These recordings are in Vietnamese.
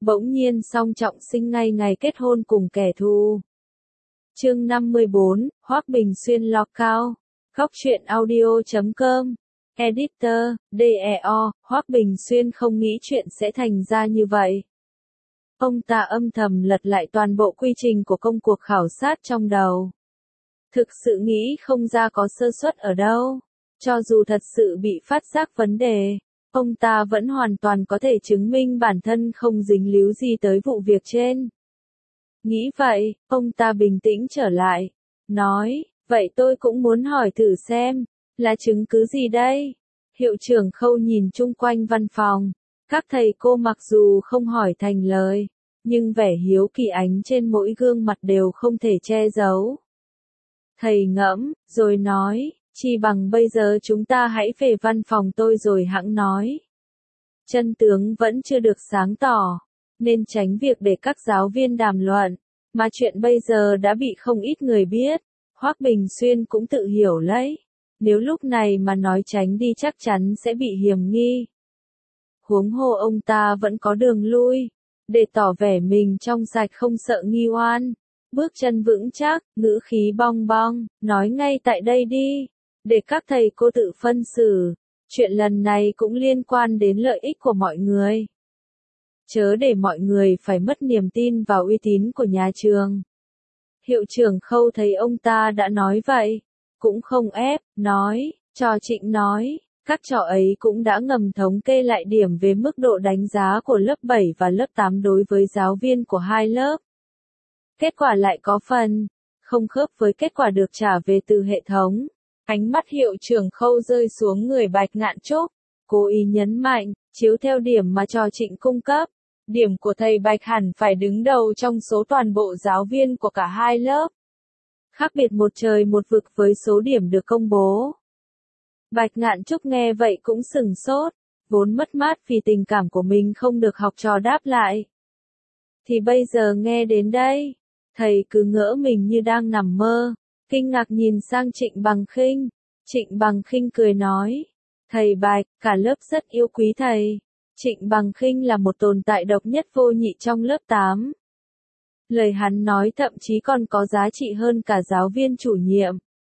bỗng nhiên Song Trọng Sinh ngay ngày kết hôn cùng kẻ thù. Chương 54, Hoắc Bình Xuyên lockout. Góc truyện audio.com. Editor, DEO, Hoắc Bình Xuyên không nghĩ chuyện sẽ thành ra như vậy. Ông ta âm thầm lật lại toàn bộ quy trình của công cuộc khảo sát trong đầu. Thực sự nghĩ không ra có sơ suất ở đâu. Cho dù thật sự bị phát giác vấn đề, ông ta vẫn hoàn toàn có thể chứng minh bản thân không dính líu gì tới vụ việc trên. Nghĩ vậy, ông ta bình tĩnh trở lại, nói, vậy tôi cũng muốn hỏi thử xem, là chứng cứ gì đây? Hiệu trưởng Khâu nhìn chung quanh văn phòng, các thầy cô mặc dù không hỏi thành lời, nhưng vẻ hiếu kỳ ánh trên mỗi gương mặt đều không thể che giấu. Thầy ngẫm, rồi nói, chi bằng bây giờ chúng ta hãy về văn phòng tôi rồi hẵng nói. Chân tướng vẫn chưa được sáng tỏ, nên tránh việc để các giáo viên đàm luận, mà chuyện bây giờ đã bị không ít người biết. Hoắc Bình Xuyên cũng tự hiểu lấy, nếu lúc này mà nói tránh đi chắc chắn sẽ bị hiềm nghi. Huống hồ ông ta vẫn có đường lui, để tỏ vẻ mình trong sạch không sợ nghi oan. Bước chân vững chắc, ngữ khí bong bong, nói ngay tại đây đi, để các thầy cô tự phân xử, chuyện lần này cũng liên quan đến lợi ích của mọi người. Chớ để mọi người phải mất niềm tin vào uy tín của nhà trường. Hiệu trưởng Khâu thấy ông ta đã nói vậy, cũng không ép, nói, cho Trịnh nói, các trò ấy cũng đã ngầm thống kê lại điểm về mức độ đánh giá của lớp 7 và lớp 8 đối với giáo viên của hai lớp. Kết quả lại có phần không khớp với kết quả được trả về từ hệ thống. Ánh mắt hiệu trưởng Khâu rơi xuống người Bạch Ngạn Trúc, cố ý nhấn mạnh, chiếu theo điểm mà trò Trịnh cung cấp, điểm của thầy Bạch hẳn phải đứng đầu trong số toàn bộ giáo viên của cả hai lớp. Khác biệt một trời một vực với số điểm được công bố. Bạch Ngạn Trúc nghe vậy cũng sửng sốt, vốn mất mát vì tình cảm của mình không được học trò đáp lại. Thì bây giờ nghe đến đây, thầy cứ ngỡ mình như đang nằm mơ, kinh ngạc nhìn sang Trịnh Bằng Khinh. Trịnh Bằng Khinh cười nói, thầy Bạch, cả lớp rất yêu quý thầy. Trịnh Bằng Khinh là một tồn tại độc nhất vô nhị trong lớp 8. Lời hắn nói thậm chí còn có giá trị hơn cả giáo viên chủ nhiệm.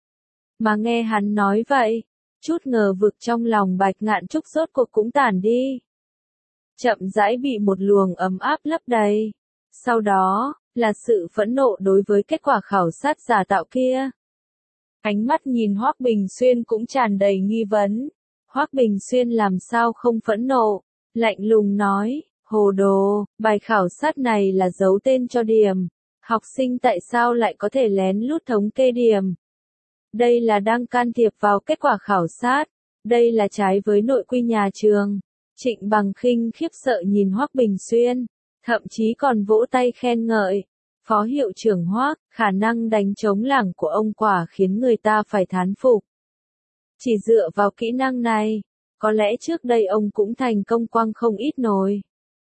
Mà nghe hắn nói vậy, chút ngờ vực trong lòng Bạch Ngạn Trúc rốt cuộc cũng tản đi. Chậm rãi bị một luồng ấm áp lấp đầy. Sau đó, là sự phẫn nộ đối với kết quả khảo sát giả tạo kia. Ánh mắt nhìn Hoắc Bình Xuyên cũng tràn đầy nghi vấn. Hoắc Bình Xuyên làm sao không phẫn nộ, lạnh lùng nói, hồ đồ, bài khảo sát này là giấu tên cho điểm. Học sinh tại sao lại có thể lén lút thống kê điểm? Đây là đang can thiệp vào kết quả khảo sát. Đây là trái với nội quy nhà trường. Trịnh Bằng Khinh khiếp sợ nhìn Hoắc Bình Xuyên, thậm chí còn vỗ tay khen ngợi. Phó hiệu trưởng Hoắc, khả năng đánh trống lảng của ông quả khiến người ta phải thán phục. Chỉ dựa vào kỹ năng này, có lẽ trước đây ông cũng thành công quăng không ít nồi.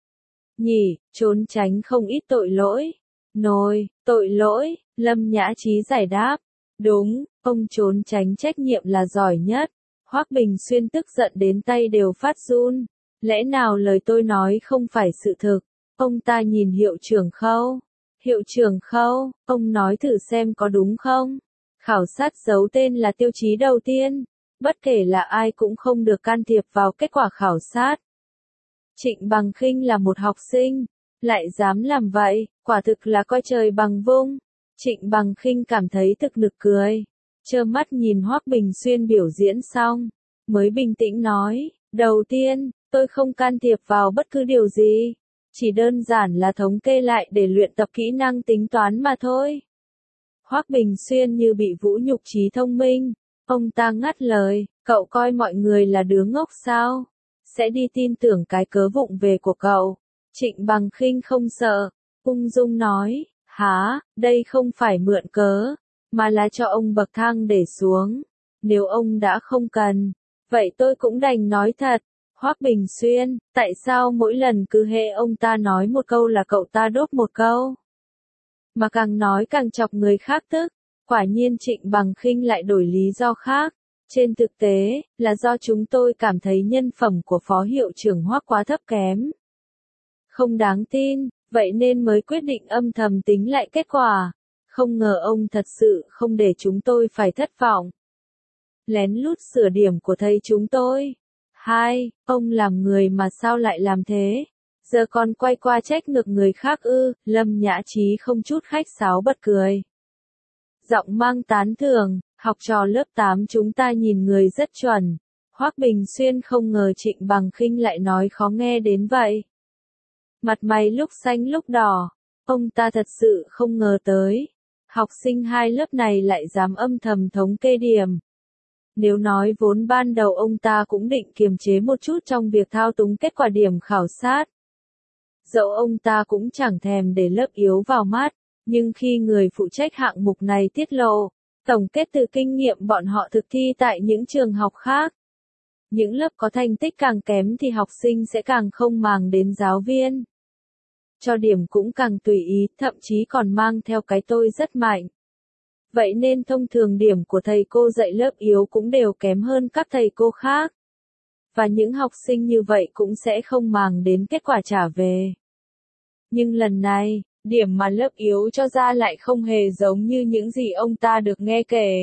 Nhỉ, trốn tránh không ít tội lỗi. Nồi, tội lỗi, Lâm Nhã Trí giải đáp. Đúng, ông trốn tránh trách nhiệm là giỏi nhất. Hoắc Bình Xuyên tức giận đến tay đều phát run. Lẽ nào lời tôi nói không phải sự thực? Ông ta nhìn hiệu trưởng Khâu. Hiệu trưởng Khâu, ông nói thử xem có đúng không? Khảo sát giấu tên là tiêu chí đầu tiên. Bất kể là ai cũng không được can thiệp vào kết quả khảo sát. Trịnh Bằng Khinh là một học sinh, lại dám làm vậy, quả thực là coi trời bằng vung. Trịnh Bằng Khinh cảm thấy thực nực cười, trơ mắt nhìn Hoắc Bình Xuyên biểu diễn xong, mới bình tĩnh nói, đầu tiên, tôi không can thiệp vào bất cứ điều gì, chỉ đơn giản là thống kê lại để luyện tập kỹ năng tính toán mà thôi. Hoắc Bình Xuyên như bị vũ nhục trí thông minh, ông ta ngắt lời, cậu coi mọi người là đứa ngốc sao? Sẽ đi tin tưởng cái cớ vụng về của cậu. Trịnh Bằng Khinh không sợ, ung dung nói, hả, đây không phải mượn cớ, mà là cho ông bậc thang để xuống. Nếu ông đã không cần, vậy tôi cũng đành nói thật. Hoắc Bình Xuyên, tại sao mỗi lần cứ hễ ông ta nói một câu là cậu ta đốt một câu? Mà càng nói càng chọc người khác tức. Quả nhiên Trịnh Bằng Khinh lại đổi lý do khác. Trên thực tế, là do chúng tôi cảm thấy nhân phẩm của phó hiệu trưởng Hoắc quá thấp kém. Không đáng tin, vậy nên mới quyết định âm thầm tính lại kết quả. Không ngờ ông thật sự không để chúng tôi phải thất vọng. Lén lút sửa điểm của thầy chúng tôi. Hai, ông làm người mà sao lại làm thế? Giờ còn quay qua trách ngược người khác ư? Lâm Nhã Trí không chút khách sáo bật cười. Giọng mang tán thưởng, học trò lớp 8 chúng ta nhìn người rất chuẩn. Hoắc Bình Xuyên không ngờ Trịnh Bằng Khinh lại nói khó nghe đến vậy. Mặt mày lúc xanh lúc đỏ, ông ta thật sự không ngờ tới. Học sinh hai lớp này lại dám âm thầm thống kê điểm. Nếu nói vốn ban đầu ông ta cũng định kiềm chế một chút trong việc thao túng kết quả điểm khảo sát. Dẫu ông ta cũng chẳng thèm để lớp yếu vào mắt, nhưng khi người phụ trách hạng mục này tiết lộ, tổng kết từ kinh nghiệm bọn họ thực thi tại những trường học khác. Những lớp có thành tích càng kém thì học sinh sẽ càng không màng đến giáo viên. Cho điểm cũng càng tùy ý, thậm chí còn mang theo cái tôi rất mạnh. Vậy nên thông thường điểm của thầy cô dạy lớp yếu cũng đều kém hơn các thầy cô khác. Và những học sinh như vậy cũng sẽ không màng đến kết quả trả về. Nhưng lần này, điểm mà lớp yếu cho ra lại không hề giống như những gì ông ta được nghe kể.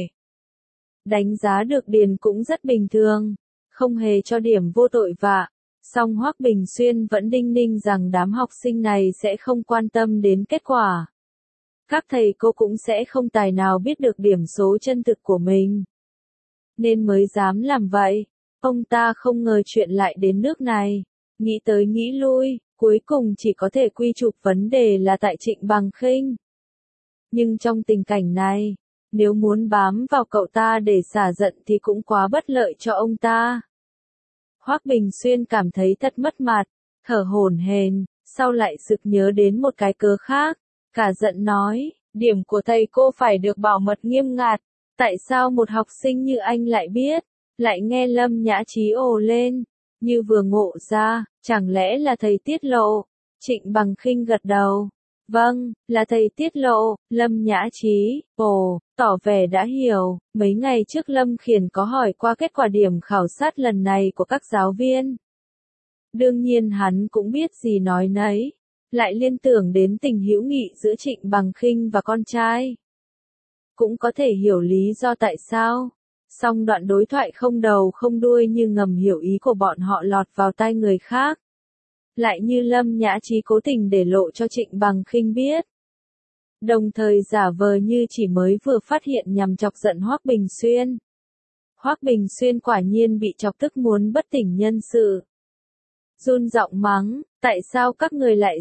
Đánh giá được điền cũng rất bình thường, không hề cho điểm vô tội vạ. Song Hoắc Bình Xuyên vẫn đinh ninh rằng đám học sinh này sẽ không quan tâm đến kết quả. Các thầy cô cũng sẽ không tài nào biết được điểm số chân thực của mình. Nên mới dám làm vậy. Ông ta không ngờ chuyện lại đến nước này. Nghĩ tới nghĩ lui, cuối cùng chỉ có thể quy chụp vấn đề là tại Trịnh Bằng Khinh. Nhưng trong tình cảnh này, nếu muốn bám vào cậu ta để xả giận thì cũng quá bất lợi cho ông ta. Hoắc Bình Xuyên cảm thấy thật mất mặt, thở hổn hển, sau lại sực nhớ đến một cái cớ khác, cả giận nói, điểm của thầy cô phải được bảo mật nghiêm ngặt, tại sao một học sinh như anh lại biết, lại nghe Lâm Nhã Trí ồ lên, như vừa ngộ ra, chẳng lẽ là thầy tiết lộ, Trịnh Bằng Khinh gật đầu. Vâng, là thầy tiết lộ, Lâm Nhã Trí, tỏ vẻ đã hiểu, mấy ngày trước Lâm Khiển có hỏi qua kết quả điểm khảo sát lần này của các giáo viên. Đương nhiên hắn cũng biết gì nói nấy, lại liên tưởng đến tình hữu nghị giữa Trịnh Bằng Khinh và con trai. Cũng có thể hiểu lý do tại sao, song đoạn đối thoại không đầu không đuôi như ngầm hiểu ý của bọn họ lọt vào tai người khác. Lại như Lâm Nhã Trí cố tình để lộ cho Trịnh Bằng Khinh biết. Đồng thời giả vờ như chỉ mới vừa phát hiện nhằm chọc giận Hoắc Bình Xuyên. Hoắc Bình Xuyên quả nhiên bị chọc tức muốn bất tỉnh nhân sự. Run giọng mắng, tại sao các người lại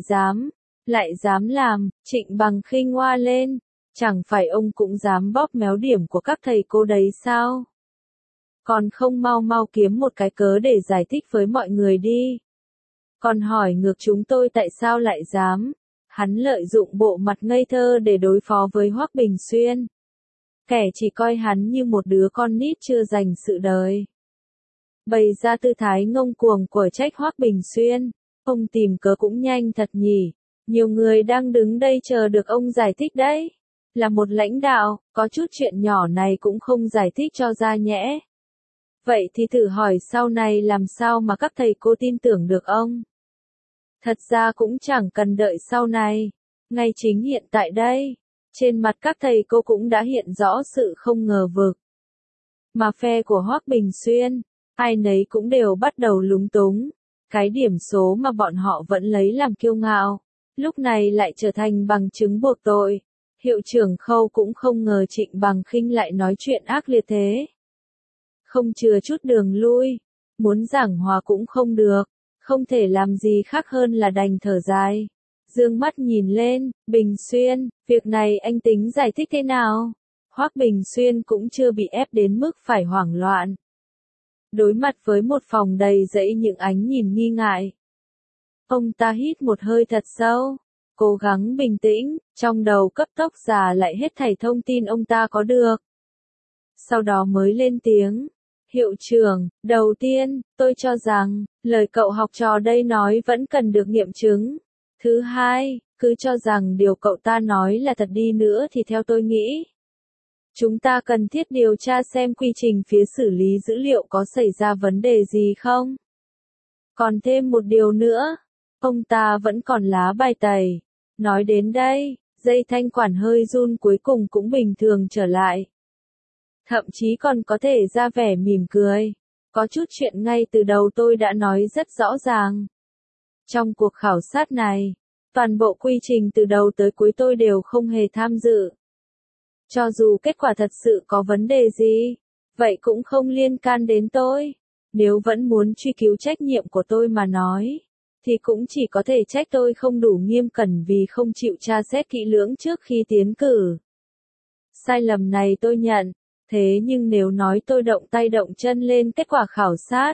dám làm, Trịnh Bằng Khinh ngoa lên, chẳng phải ông cũng dám bóp méo điểm của các thầy cô đấy sao? Còn không mau mau kiếm một cái cớ để giải thích với mọi người đi. Còn hỏi ngược chúng tôi tại sao lại dám. Hắn lợi dụng bộ mặt ngây thơ để đối phó với Hoắc Bình Xuyên. Kẻ chỉ coi hắn như một đứa con nít chưa dành sự đời. Bày ra tư thái ngông cuồng của trách Hoắc Bình Xuyên. Ông tìm cớ cũng nhanh thật nhỉ. Nhiều người đang đứng đây chờ được ông giải thích đấy. Là một lãnh đạo, có chút chuyện nhỏ này cũng không giải thích cho ra nhẽ. Vậy thì thử hỏi sau này làm sao mà các thầy cô tin tưởng được ông? Thật ra cũng chẳng cần đợi sau này, ngay chính hiện tại đây, trên mặt các thầy cô cũng đã hiện rõ sự không ngờ vực. Mà phe của Hoắc Bình Xuyên, ai nấy cũng đều bắt đầu lúng túng, cái điểm số mà bọn họ vẫn lấy làm kiêu ngạo, lúc này lại trở thành bằng chứng buộc tội. Hiệu trưởng Khâu cũng không ngờ Trịnh Bằng Khinh lại nói chuyện ác liệt thế. Không chừa chút đường lui, muốn giảng hòa cũng không được. Không thể làm gì khác hơn là đành thở dài. Dương mắt nhìn lên, Bình Xuyên, việc này anh tính giải thích thế nào? Hoắc Bình Xuyên cũng chưa bị ép đến mức phải hoảng loạn. Đối mặt với một phòng đầy dẫy những ánh nhìn nghi ngại. Ông ta hít một hơi thật sâu, cố gắng bình tĩnh, trong đầu cấp tốc giả lại hết thảy thông tin ông ta có được. Sau đó mới lên tiếng. Hiệu trưởng, đầu tiên, tôi cho rằng, lời cậu học trò đây nói vẫn cần được nghiệm chứng. Thứ hai, cứ cho rằng điều cậu ta nói là thật đi nữa thì theo tôi nghĩ, chúng ta cần thiết điều tra xem quy trình phía xử lý dữ liệu có xảy ra vấn đề gì không. Còn thêm một điều nữa, Ông ta vẫn còn lá bài tẩy. Nói đến đây, dây thanh quản hơi run cuối cùng cũng bình thường trở lại. Thậm chí còn có thể ra vẻ mỉm cười. Có chút chuyện ngay từ đầu tôi đã nói rất rõ ràng. Trong cuộc khảo sát này, toàn bộ quy trình từ đầu tới cuối tôi đều không hề tham dự. Cho dù kết quả thật sự có vấn đề gì, vậy cũng không liên can đến tôi. Nếu vẫn muốn truy cứu trách nhiệm của tôi mà nói, thì cũng chỉ có thể trách tôi không đủ nghiêm cẩn vì không chịu tra xét kỹ lưỡng trước khi tiến cử. Sai lầm này tôi nhận, thế nhưng nếu nói tôi động tay động chân lên kết quả khảo sát,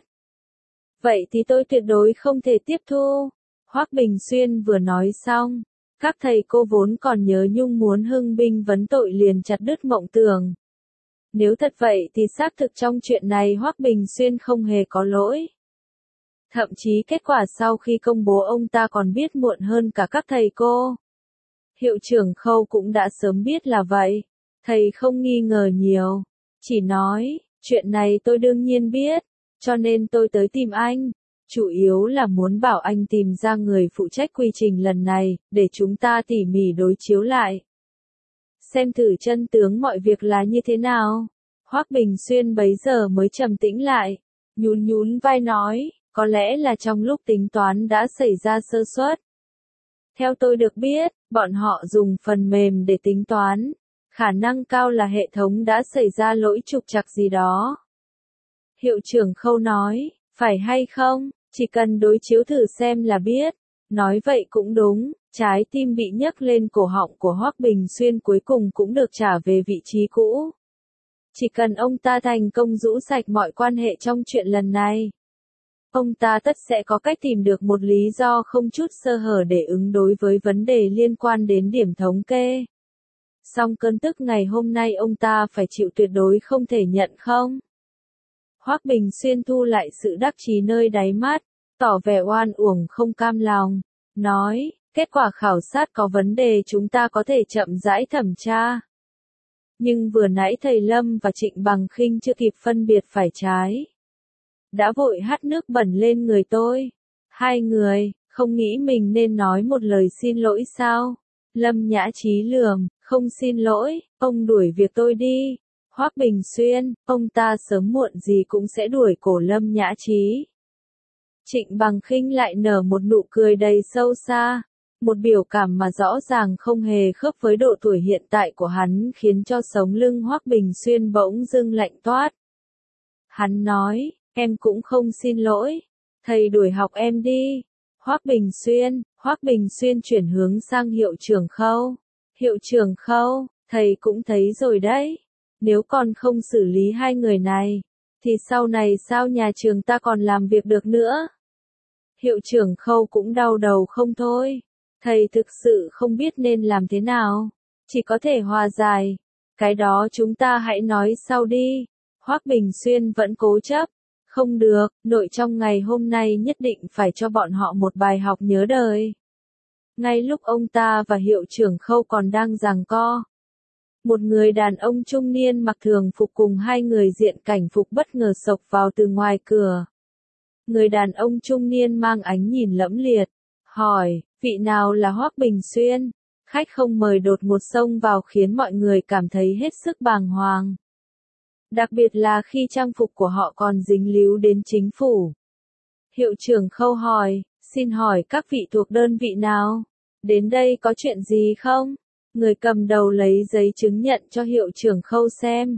vậy thì tôi tuyệt đối không thể tiếp thu. Hoắc Bình Xuyên vừa nói xong, các thầy cô vốn còn nhớ nhung muốn hưng binh vấn tội liền chặt đứt mộng tưởng. Nếu thật vậy thì xác thực trong chuyện này Hoắc Bình Xuyên không hề có lỗi. Thậm chí kết quả sau khi công bố ông ta còn biết muộn hơn cả các thầy cô. Hiệu trưởng Khâu cũng đã sớm biết là vậy. Thầy không nghi ngờ nhiều, chỉ nói, chuyện này tôi đương nhiên biết, cho nên tôi tới tìm anh. Chủ yếu là muốn bảo anh tìm ra người phụ trách quy trình lần này, để chúng ta tỉ mỉ đối chiếu lại. Xem thử chân tướng mọi việc là như thế nào. Hoắc Bình Xuyên bấy giờ mới trầm tĩnh lại, nhún nhún vai nói, có lẽ là trong lúc tính toán đã xảy ra sơ suất. Theo tôi được biết, bọn họ dùng phần mềm để tính toán, khả năng cao là hệ thống đã xảy ra lỗi trục trặc gì đó. Hiệu trưởng Khâu nói, phải hay không, chỉ cần đối chiếu thử xem là biết. Nói vậy cũng đúng, trái tim bị nhấc lên cổ họng của Hoắc Bình Xuyên cuối cùng cũng được trả về vị trí cũ. Chỉ cần ông ta thành công rũ sạch mọi quan hệ trong chuyện lần này, ông ta tất sẽ có cách tìm được một lý do không chút sơ hở để ứng đối với vấn đề liên quan đến điểm thống kê. Song cơn tức ngày hôm nay ông ta phải chịu tuyệt đối không thể nhận không. Hoắc Bình Xuyên thu lại sự đắc chí nơi đáy mắt, tỏ vẻ oan uổng không cam lòng, nói, kết quả khảo sát có vấn đề chúng ta có thể chậm rãi thẩm tra. Nhưng vừa nãy thầy Lâm và Trịnh Bằng Khinh chưa kịp phân biệt phải trái, đã vội hắt nước bẩn lên người tôi. Hai người, không nghĩ mình nên nói một lời xin lỗi sao? Lâm Nhã Chí lườm, không xin lỗi, ông đuổi việc tôi đi. Hoắc Bình Xuyên, ông ta sớm muộn gì cũng sẽ đuổi cổ Lâm Nhã Chí. Trịnh Bằng Khinh lại nở một nụ cười đầy sâu xa, một biểu cảm mà rõ ràng không hề khớp với độ tuổi hiện tại của hắn khiến cho sống lưng Hoắc Bình Xuyên bỗng dưng lạnh toát. Hắn nói, em cũng không xin lỗi, thầy đuổi học em đi. Hoắc Bình Xuyên chuyển hướng sang hiệu trưởng Khâu. Hiệu trưởng Khâu, thầy cũng thấy rồi đấy, nếu còn không xử lý hai người này, thì sau này sao nhà trường ta còn làm việc được nữa? Hiệu trưởng Khâu cũng đau đầu không thôi, thầy thực sự không biết nên làm thế nào, chỉ có thể hòa giải, cái đó chúng ta hãy nói sau đi. Hoắc Bình Xuyên vẫn cố chấp, không được, nội trong ngày hôm nay nhất định phải cho bọn họ một bài học nhớ đời. Ngay lúc ông ta và hiệu trưởng Khâu còn đang giằng co, một người đàn ông trung niên mặc thường phục cùng hai người diện cảnh phục bất ngờ xộc vào từ ngoài cửa. Người đàn ông trung niên mang ánh nhìn lẫm liệt, hỏi, vị nào là Hoắc Bình Xuyên? Khách không mời đột ngột xông vào khiến mọi người cảm thấy hết sức bàng hoàng. Đặc biệt là khi trang phục của họ còn dính líu đến chính phủ. Hiệu trưởng Khâu hỏi, xin hỏi các vị thuộc đơn vị nào? Đến đây có chuyện gì không? Người cầm đầu lấy giấy chứng nhận cho hiệu trưởng Khâu xem.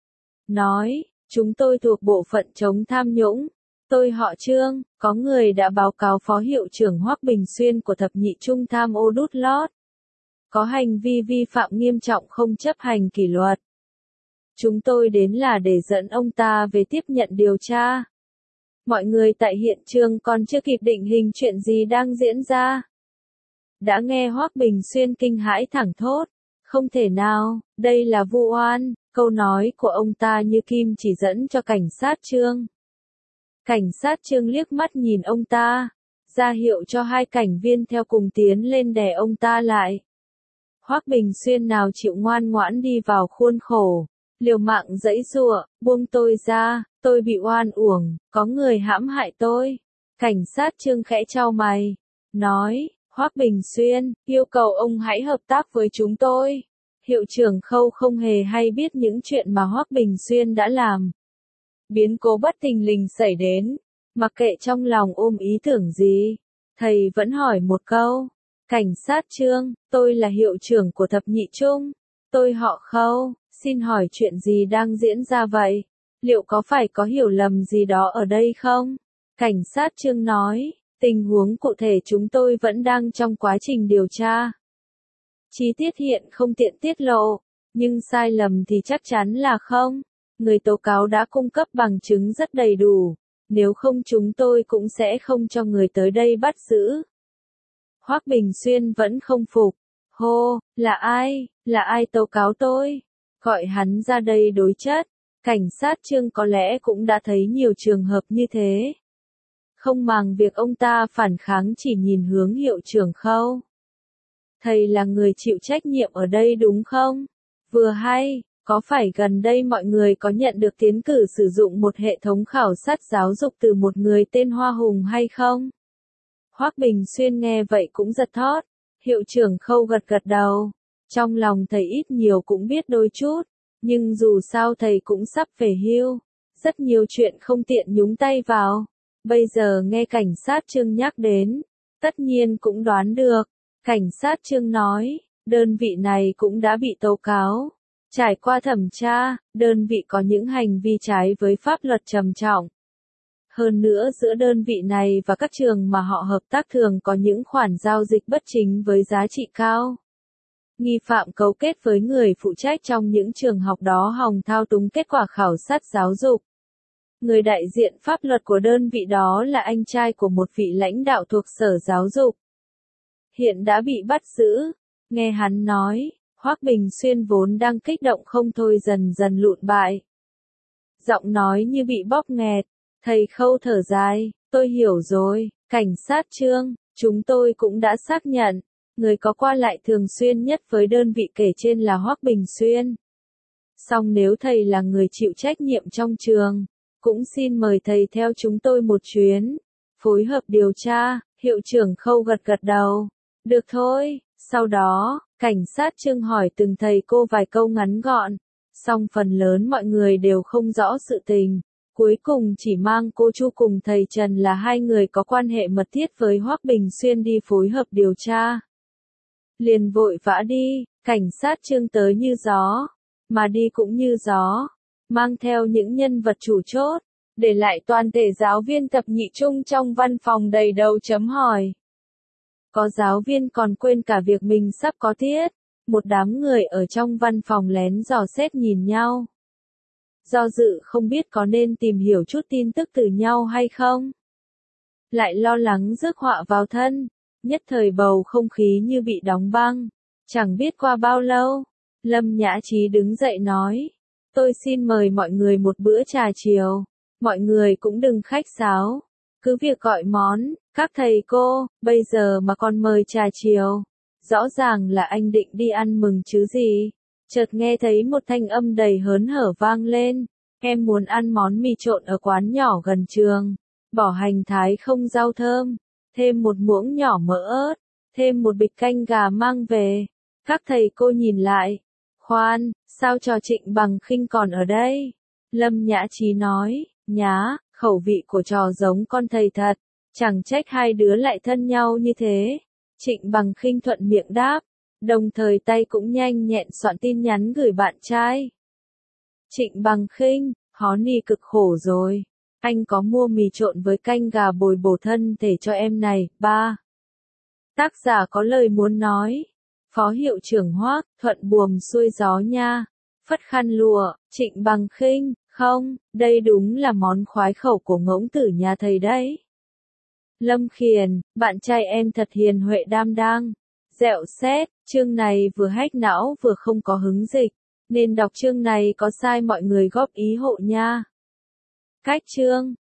Nói, chúng tôi thuộc bộ phận chống tham nhũng. Tôi họ Trương, có người đã báo cáo phó hiệu trưởng Hoắc Bình Xuyên của thập nhị trung tham ô đút lót. Có hành vi vi phạm nghiêm trọng không chấp hành kỷ luật. Chúng tôi đến là để dẫn ông ta về tiếp nhận điều tra. Mọi người tại hiện trường còn chưa kịp định hình chuyện gì đang diễn ra. Đã nghe Hoắc Bình Xuyên kinh hãi thẳng thốt. Không thể nào, đây là vu oan. Câu nói của ông ta như kim chỉ dẫn cho cảnh sát Trương. Cảnh sát Trương liếc mắt nhìn ông ta, ra hiệu cho hai cảnh viên theo cùng tiến lên đè ông ta lại. Hoắc Bình Xuyên nào chịu ngoan ngoãn đi vào khuôn khổ, liều mạng giãy giụa, buông tôi ra, tôi bị oan uổng, có người hãm hại tôi. Cảnh sát Trương khẽ chau mày, nói, Hoắc Bình Xuyên, yêu cầu ông hãy hợp tác với chúng tôi. Hiệu trưởng Khâu không hề hay biết những chuyện mà Hoắc Bình Xuyên đã làm. Biến cố bất thình lình xảy đến, mặc kệ trong lòng ôm ý tưởng gì, thầy vẫn hỏi một câu. Cảnh sát Trương, tôi là hiệu trưởng của thập nhị trung. Tôi họ Khâu, xin hỏi chuyện gì đang diễn ra vậy? Liệu có phải có hiểu lầm gì đó ở đây không? Cảnh sát Trương nói, tình huống cụ thể chúng tôi vẫn đang trong quá trình điều tra. Chi tiết hiện không tiện tiết lộ, nhưng sai lầm thì chắc chắn là không. Người tố cáo đã cung cấp bằng chứng rất đầy đủ, nếu không chúng tôi cũng sẽ không cho người tới đây bắt giữ. Hoắc Bình Xuyên vẫn không phục. Hô, là ai tố cáo tôi? Gọi hắn ra đây đối chất. Cảnh sát Trương có lẽ cũng đã thấy nhiều trường hợp như thế. Không màng việc ông ta phản kháng chỉ nhìn hướng hiệu trưởng Khâu. Thầy là người chịu trách nhiệm ở đây đúng không? Vừa hay, có phải gần đây mọi người có nhận được tiến cử sử dụng một hệ thống khảo sát giáo dục từ một người tên Hoa Hùng hay không? Hoắc Bình Xuyên nghe vậy cũng giật thót. Hiệu trưởng Khâu gật gật đầu. Trong lòng thầy ít nhiều cũng biết đôi chút, nhưng dù sao thầy cũng sắp về hưu. Rất nhiều chuyện không tiện nhúng tay vào. Bây giờ nghe cảnh sát Trương nhắc đến, tất nhiên cũng đoán được. Cảnh sát Trương nói, đơn vị này cũng đã bị tố cáo. Trải qua thẩm tra, đơn vị có những hành vi trái với pháp luật trầm trọng. Hơn nữa giữa đơn vị này và các trường mà họ hợp tác thường có những khoản giao dịch bất chính với giá trị cao. Nghi phạm cấu kết với người phụ trách trong những trường học đó hòng thao túng kết quả khảo sát giáo dục. Người đại diện pháp luật của đơn vị đó là anh trai của một vị lãnh đạo thuộc Sở Giáo dục. Hiện đã bị bắt giữ. Nghe hắn nói, Hoắc Bình Xuyên vốn đang kích động không thôi dần dần lụn bại. Giọng nói như bị bóp nghẹt. Thầy Khâu thở dài, tôi hiểu rồi, cảnh sát Trương, chúng tôi cũng đã xác nhận, người có qua lại thường xuyên nhất với đơn vị kể trên là Hoắc Bình Xuyên. Song nếu thầy là người chịu trách nhiệm trong trường, cũng xin mời thầy theo chúng tôi một chuyến, phối hợp điều tra. Hiệu trưởng Khâu gật gật đầu. Được thôi. Sau đó, cảnh sát Trương hỏi từng thầy cô vài câu ngắn gọn, song phần lớn mọi người đều không rõ sự tình. Cuối cùng chỉ mang cô Chu cùng thầy Trần là hai người có quan hệ mật thiết với Hoắc Bình Xuyên đi phối hợp điều tra. Liền vội vã đi, cảnh sát Trương tới như gió, mà đi cũng như gió, mang theo những nhân vật chủ chốt, để lại toàn thể giáo viên thập nhị trung trong văn phòng đầy đầu chấm hỏi. Có giáo viên còn quên cả việc mình sắp có tiết, một đám người ở trong văn phòng lén dò xét nhìn nhau. Do dự không biết có nên tìm hiểu chút tin tức từ nhau hay không. Lại lo lắng rước họa vào thân, nhất thời bầu không khí như bị đóng băng. Chẳng biết qua bao lâu, Lâm Nhã Trí đứng dậy nói, tôi xin mời mọi người một bữa trà chiều, mọi người cũng đừng khách sáo, cứ việc gọi món, các thầy cô, bây giờ mà còn mời trà chiều, rõ ràng là anh định đi ăn mừng chứ gì. Chợt nghe thấy một thanh âm đầy hớn hở vang lên, em muốn ăn món mì trộn ở quán nhỏ gần trường, bỏ hành thái không rau thơm, thêm một muỗng nhỏ mỡ ớt, thêm một bịch canh gà mang về. Các thầy cô nhìn lại, khoan, sao trò Trịnh Bằng Khinh còn ở đây? Lâm Nhã Trí nói, nhá, khẩu vị của trò giống con thầy thật, chẳng trách hai đứa lại thân nhau như thế. Trịnh Bằng Khinh thuận miệng đáp. Đồng thời tay cũng nhanh nhẹn soạn tin nhắn gửi bạn trai. Trịnh Bằng Khinh, Honey cực khổ rồi. Anh có mua mì trộn với canh gà bồi bổ thân thể cho em này. 3. Tác giả có lời muốn nói. Phó hiệu trưởng Hoắc, thuận buồm xuôi gió nha. Phất khăn lụa, Trịnh Bằng Khinh, không, đây đúng là món khoái khẩu của ngỗng tử nhà thầy đấy. Lâm Khiền, bạn trai em thật hiền huệ đam đang. Dẹo xét, chương này vừa hack não vừa không có hứng dịch, nên đọc chương này có sai mọi người góp ý hộ nha. Cách chương